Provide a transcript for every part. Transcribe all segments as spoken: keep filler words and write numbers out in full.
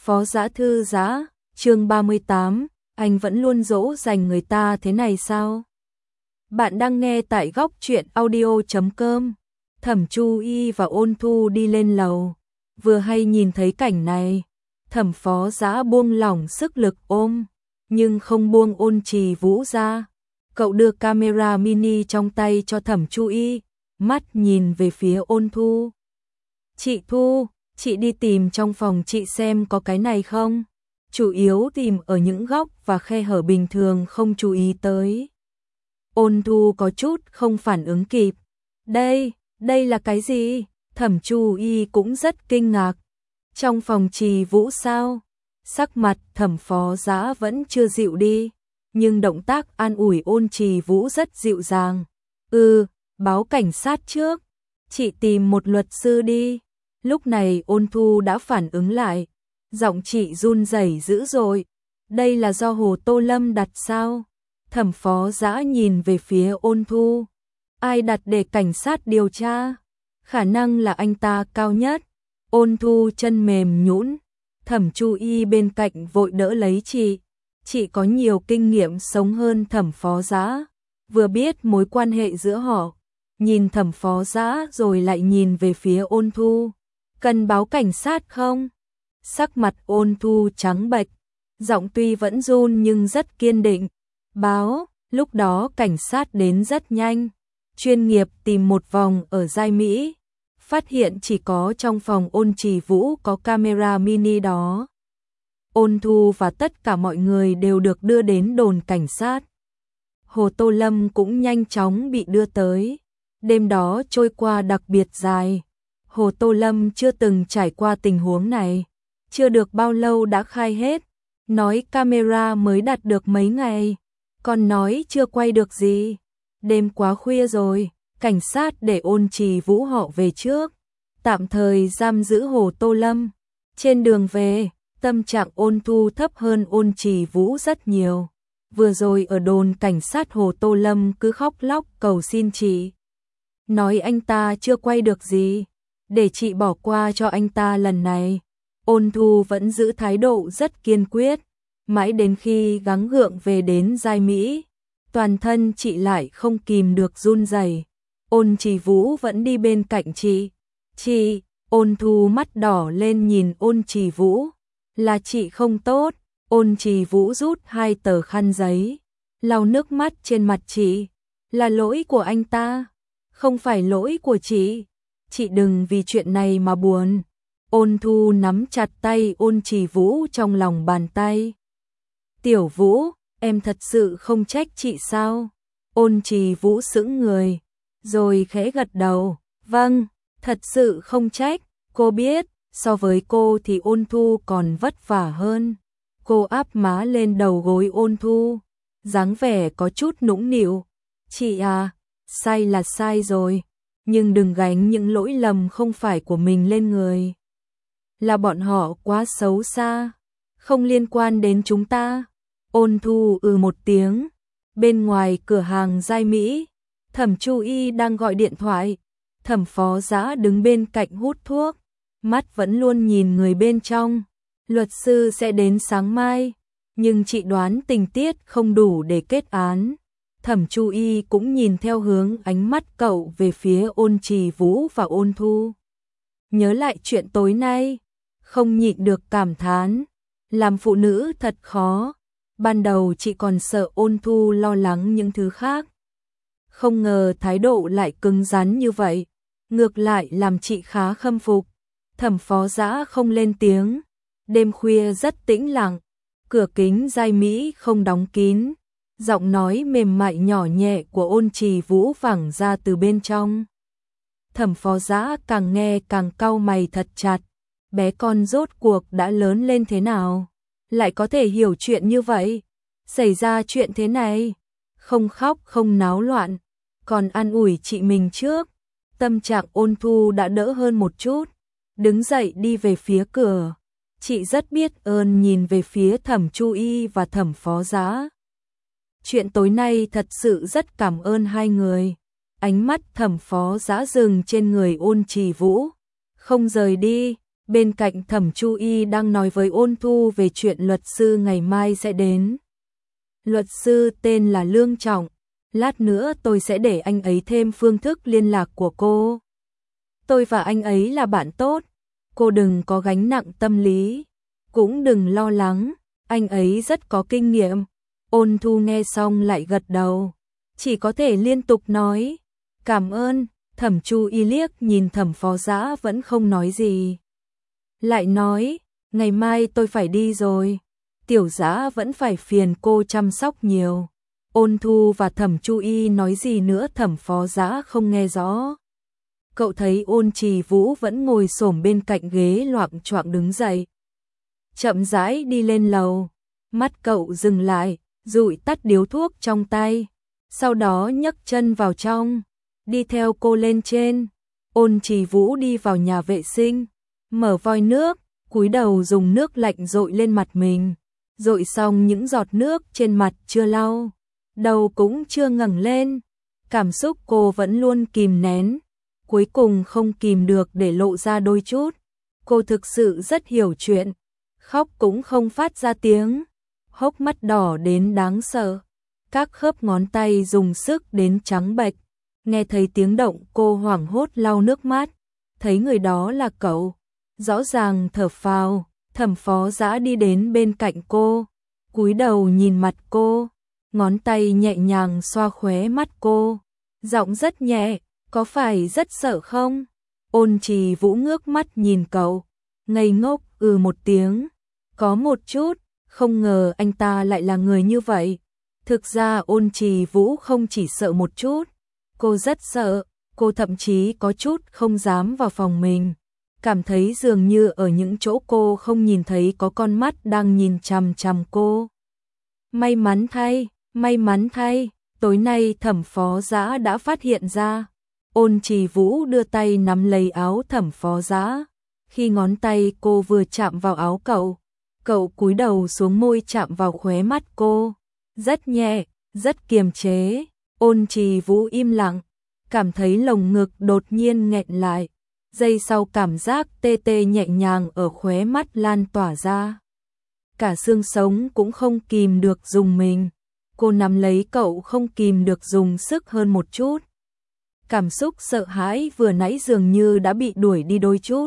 Phó Dã thư giã, chương ba mươi tám, anh vẫn luôn dỗ dành người ta thế này sao? Bạn đang nghe tại góc truyện audio chấm com. Thẩm Chu Y và Ôn Thu đi lên lầu, vừa hay nhìn thấy cảnh này, Thẩm Phó Dã buông lỏng sức lực ôm, nhưng không buông Ôn Trì Vũ ra. Cậu đưa camera mini trong tay cho Thẩm Chu Y, mắt nhìn về phía Ôn Thu. Chị Thu, chị đi tìm trong phòng chị xem có cái này không? Chủ yếu tìm ở những góc và khe hở bình thường không chú ý tới. Ôn Thu có chút không phản ứng kịp. Đây, đây là cái gì? Thẩm Chu Y cũng rất kinh ngạc. Trong phòng Trì Vũ sao? Sắc mặt Thẩm Phó Dã vẫn chưa dịu đi, nhưng động tác an ủi Ôn Trì Vũ rất dịu dàng. Ừ, báo cảnh sát trước. Chị tìm một luật sư đi. Lúc này Ôn Thu đã phản ứng lại, giọng chị run rẩy dữ dội. Đây là do Hồ Tô Lâm đặt sao? Thẩm Phó Dã nhìn về phía Ôn Thu. Ai đặt để cảnh sát điều tra? Khả năng là anh ta cao nhất. Ôn Thu chân mềm nhũn. Thẩm Chu Y bên cạnh vội đỡ lấy chị. Chị có nhiều kinh nghiệm sống hơn Thẩm Phó Dã, vừa biết mối quan hệ giữa họ. Nhìn Thẩm Phó Dã rồi lại nhìn về phía Ôn Thu. Cần báo cảnh sát không? Sắc mặt Ôn Thu trắng bệch, giọng tuy vẫn run nhưng rất kiên định. Báo. Lúc đó cảnh sát đến rất nhanh, chuyên nghiệp tìm một vòng ở Giai Mỹ, phát hiện chỉ có trong phòng Ôn Trì Vũ có camera mini đó. Ôn Thu và tất cả mọi người đều được đưa đến đồn cảnh sát. Hồ Tô Lâm cũng nhanh chóng bị đưa tới. Đêm đó trôi qua đặc biệt dài. Hồ Tô Lâm chưa từng trải qua tình huống này, chưa được bao lâu đã khai hết, nói camera mới đặt được mấy ngày, còn nói chưa quay được gì. Đêm quá khuya rồi, cảnh sát để Ôn Trì Vũ họ về trước, tạm thời giam giữ Hồ Tô Lâm. Trên đường về, tâm trạng Ôn Thu thấp hơn Ôn Trì Vũ rất nhiều. Vừa rồi ở đồn cảnh sát Hồ Tô Lâm cứ khóc lóc cầu xin chị, nói anh ta chưa quay được gì, để chị bỏ qua cho anh ta lần này. Ôn Thu vẫn giữ thái độ rất kiên quyết, mãi đến khi gắng gượng về đến Giai Mỹ, toàn thân chị lại không kìm được run rẩy. Ôn Trì Vũ vẫn đi bên cạnh chị. Chị, Ôn Thu mắt đỏ lên nhìn Ôn Trì Vũ. Là chị không tốt. Ôn Trì Vũ rút hai tờ khăn giấy, lau nước mắt trên mặt chị. Là lỗi của anh ta, không phải lỗi của chị. Chị đừng vì chuyện này mà buồn. Ôn Thu nắm chặt tay Ôn Trì Vũ trong lòng bàn tay. Tiểu Vũ, em thật sự không trách chị sao? Ôn Trì Vũ sững người, rồi khẽ gật đầu. Vâng, thật sự không trách. Cô biết, so với cô thì Ôn Thu còn vất vả hơn. Cô áp má lên đầu gối Ôn Thu, dáng vẻ có chút nũng nịu. Chị à, sai là sai rồi, nhưng đừng gánh những lỗi lầm không phải của mình lên người. Là bọn họ quá xấu xa, không liên quan đến chúng ta. Ôn Thu ừ một tiếng. Bên ngoài cửa hàng Giai Mỹ, Thẩm Chu Y đang gọi điện thoại. Thẩm Phó Dã đứng bên cạnh hút thuốc, mắt vẫn luôn nhìn người bên trong. Luật sư sẽ đến sáng mai, nhưng chị đoán tình tiết không đủ để kết án. Thẩm Chu Y cũng nhìn theo hướng ánh mắt cậu về phía Ôn Trì Vũ và Ôn Thu. Nhớ lại chuyện tối nay, không nhịn được cảm thán, làm phụ nữ thật khó. Ban đầu chị còn sợ Ôn Thu lo lắng những thứ khác, không ngờ thái độ lại cứng rắn như vậy, ngược lại làm chị khá khâm phục. Thẩm Phó Dã không lên tiếng. Đêm khuya rất tĩnh lặng, cửa kính Giai Mỹ không đóng kín, giọng nói mềm mại nhỏ nhẹ của Ôn Trì Vũ vẳng ra từ bên trong. Thẩm Phó Dã càng nghe càng cau mày thật chặt. Bé con rốt cuộc đã lớn lên thế nào, lại có thể hiểu chuyện như vậy? Xảy ra chuyện thế này, không khóc không náo loạn, còn an ủi chị mình trước. Tâm trạng Ôn Thu đã đỡ hơn một chút, đứng dậy đi về phía cửa. Chị rất biết ơn nhìn về phía Thẩm Chu Y và Thẩm Phó Dã. Chuyện tối nay thật sự rất cảm ơn hai người. Ánh mắt Thẩm Phó Dã dừng trên người Ôn Trì Vũ, không rời đi. Bên cạnh Thẩm Chu Y đang nói với Ôn Thu về chuyện luật sư ngày mai sẽ đến. Luật sư tên là Lương Trọng, lát nữa tôi sẽ để anh ấy thêm phương thức liên lạc của cô. Tôi và anh ấy là bạn tốt, cô đừng có gánh nặng tâm lý, cũng đừng lo lắng, anh ấy rất có kinh nghiệm. Ôn Thu nghe xong lại gật đầu, chỉ có thể liên tục nói, cảm ơn. Thẩm Chu Y liếc nhìn Thẩm Phó Dã vẫn không nói gì. Lại nói, ngày mai tôi phải đi rồi, Tiểu Dã vẫn phải phiền cô chăm sóc nhiều. Ôn Thu và Thẩm Chu Y nói gì nữa Thẩm Phó Dã không nghe rõ. Cậu thấy Ôn Trì Vũ vẫn ngồi xổm bên cạnh ghế loạng choạng đứng dậy. Chậm rãi đi lên lầu, mắt cậu dừng lại, dụi tắt điếu thuốc trong tay, sau đó nhấc chân vào trong, đi theo cô lên trên. Ôn Trì Vũ đi vào nhà vệ sinh, mở vòi nước, cúi đầu dùng nước lạnh dội lên mặt mình, dội xong những giọt nước trên mặt chưa lau, đầu cũng chưa ngẩng lên. Cảm xúc cô vẫn luôn kìm nén, cuối cùng không kìm được để lộ ra đôi chút. Cô thực sự rất hiểu chuyện, khóc cũng không phát ra tiếng, hốc mắt đỏ đến đáng sợ, các khớp ngón tay dùng sức đến trắng bệch. Nghe thấy tiếng động cô hoảng hốt lau nước mắt, thấy người đó là cậu, rõ ràng thở phào. Thẩm Phó Dã đi đến bên cạnh cô, cúi đầu nhìn mặt cô, ngón tay nhẹ nhàng xoa khóe mắt cô, giọng rất nhẹ, có phải rất sợ không? Ôn Trì Vũ ngước mắt nhìn cậu, ngây ngốc ừ một tiếng, có một chút, không ngờ anh ta lại là người như vậy. Thực ra Ôn Trì Vũ không chỉ sợ một chút, cô rất sợ, cô thậm chí có chút không dám vào phòng mình, cảm thấy dường như ở những chỗ cô không nhìn thấy có con mắt đang nhìn chằm chằm cô. May mắn thay, may mắn thay, tối nay Thẩm Phó Dã đã phát hiện ra. Ôn Trì Vũ đưa tay nắm lấy áo Thẩm Phó Dã, khi ngón tay cô vừa chạm vào áo cậu, cậu cúi đầu xuống môi chạm vào khóe mắt cô, rất nhẹ, rất kiềm chế. Ôn Trì Vũ im lặng, cảm thấy lồng ngực đột nhiên nghẹn lại, giây sau cảm giác tê tê nhẹ nhàng ở khóe mắt lan tỏa ra. Cả xương sống cũng không kìm được rùng mình, cô nắm lấy cậu không kìm được dùng sức hơn một chút. Cảm xúc sợ hãi vừa nãy dường như đã bị đuổi đi đôi chút.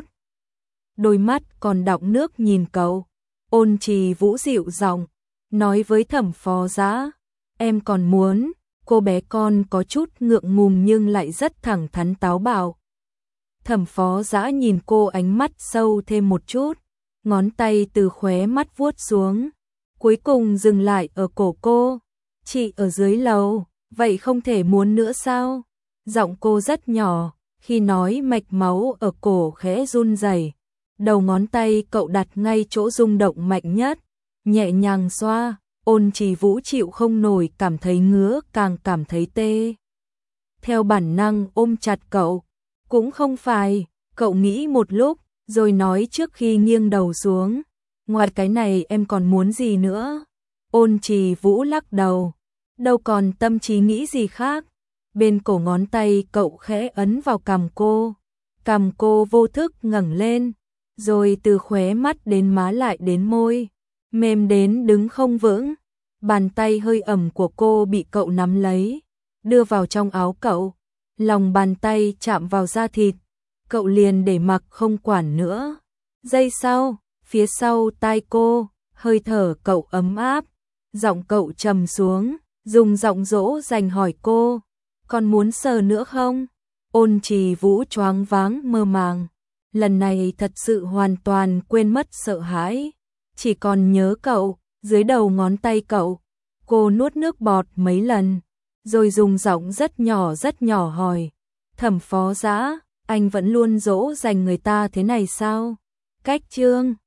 Đôi mắt còn đọng nước nhìn cậu, Ôn Trì Vũ dịu giọng nói với Thẩm Phó Dã, em còn muốn. Cô bé con có chút ngượng ngùng nhưng lại rất thẳng thắn táo bạo. Thẩm Phó Dã nhìn cô ánh mắt sâu thêm một chút, ngón tay từ khóe mắt vuốt xuống, cuối cùng dừng lại ở cổ cô. Chị ở dưới lầu, vậy không thể muốn nữa sao? Giọng cô rất nhỏ, khi nói mạch máu ở cổ khẽ run rẩy. Đầu ngón tay cậu đặt ngay chỗ rung động mạnh nhất, nhẹ nhàng xoa. Ôn Trì Vũ chịu không nổi, cảm thấy ngứa càng cảm thấy tê. Theo bản năng ôm chặt cậu, cũng không phải, cậu nghĩ một lúc, rồi nói trước khi nghiêng đầu xuống, ngoài cái này em còn muốn gì nữa? Ôn Trì Vũ lắc đầu, đâu còn tâm trí nghĩ gì khác. Bên cổ ngón tay cậu khẽ ấn vào cằm cô, cằm cô vô thức ngẩng lên, rồi từ khóe mắt đến má lại đến môi, mềm đến đứng không vững. Bàn tay hơi ẩm của cô bị cậu nắm lấy, đưa vào trong áo cậu, lòng bàn tay chạm vào da thịt, cậu liền để mặc không quản nữa. Giây sau, phía sau tai cô, hơi thở cậu ấm áp, giọng cậu trầm xuống, dùng giọng dỗ dành hỏi cô, còn muốn sờ nữa không? Ôn Trì Vũ choáng váng mơ màng, lần này thật sự hoàn toàn quên mất sợ hãi, chỉ còn nhớ cậu. Dưới đầu ngón tay cậu, cô nuốt nước bọt mấy lần, rồi dùng giọng rất nhỏ rất nhỏ hỏi, Thẩm Phó Dã, anh vẫn luôn dỗ dành người ta thế này sao? Cách chương